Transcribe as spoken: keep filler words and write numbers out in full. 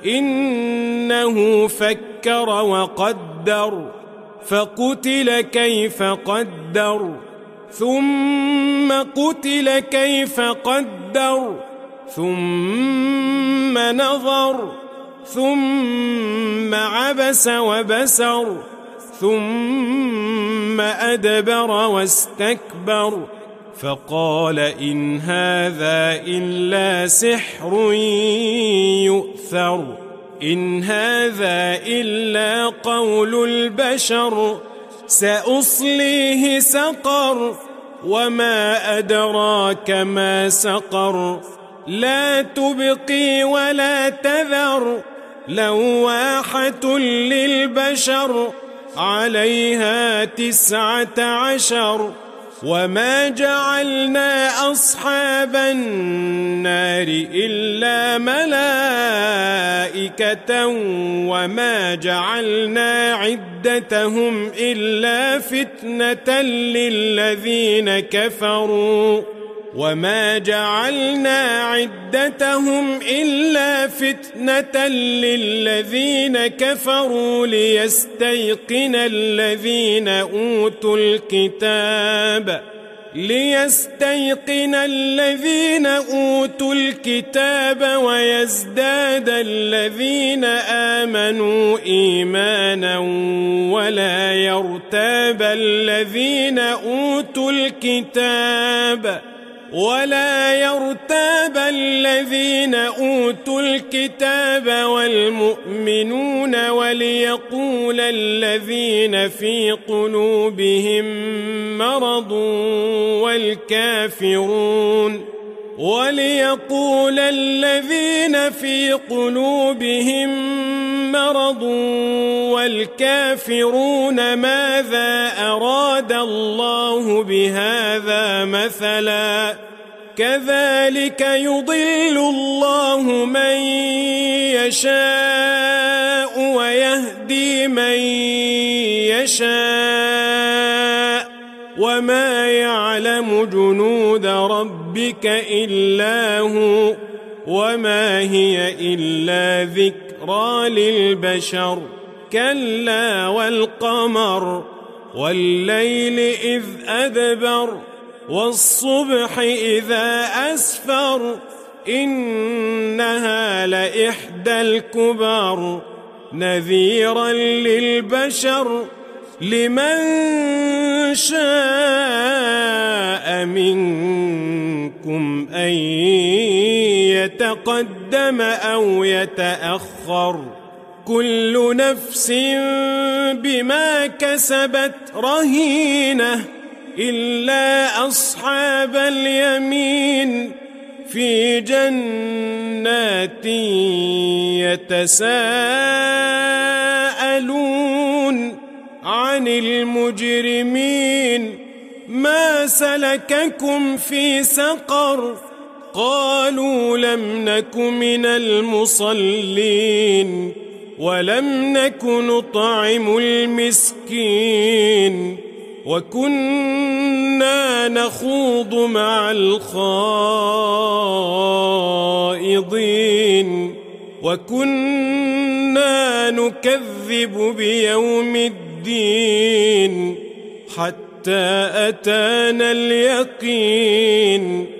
إنه فكر وقدر فقتل كيف قدر ثم قتل كيف قدر ثم نظر ثم عبس وبسر ثم أدبر واستكبر فقال إن هذا إلا سحر يؤثر إن هذا إلا قول البشر سأصليه سقر وما أدراك ما سقر لا تبقي ولا تذر لواحة للبشر عليها تسعة عشر وما جعلنا أصحاب النار إلا ملائكة وما جعلنا عدتهم إلا فتنة للذين كفروا وما جعلنا عدتهم إلا فتنة للذين كفروا ليستيقن الذين أوتوا الكتاب ليستيقن الذين أوتوا الكتاب ويزداد الذين آمنوا إيمانا ولا يرتاب الذين أوتوا الكتاب ولا يرتاب الذين أوتوا الكتاب والمؤمنون وليقول الذين في قلوبهم مرض والكافرون وليقول الذين في قلوبهم مرض والكافرون ماذا أراد الله بهذا مثلا كذلك يضل الله من يشاء ويهدي من يشاء وما يعلم جنود ربك إلا هو وما هي إلا ذكرى للبشر كلا والقمر والليل إذ أدبر والصبح إذا أسفر إنها لإحدى الكبر نذيرا للبشر لمن شاء منكم أن يتقدم أو يتأخر كل نفس بما كسبت رهينة إلا أصحاب اليمين في جنات يتساءلون عن المجرمين ما سلككم في سقر قالوا لم نك من المصلين ولم نك نطعم المسكين وكنا نخوض مع الخائضين وكنا نكذب بيوم الدين حتى أتانا اليقين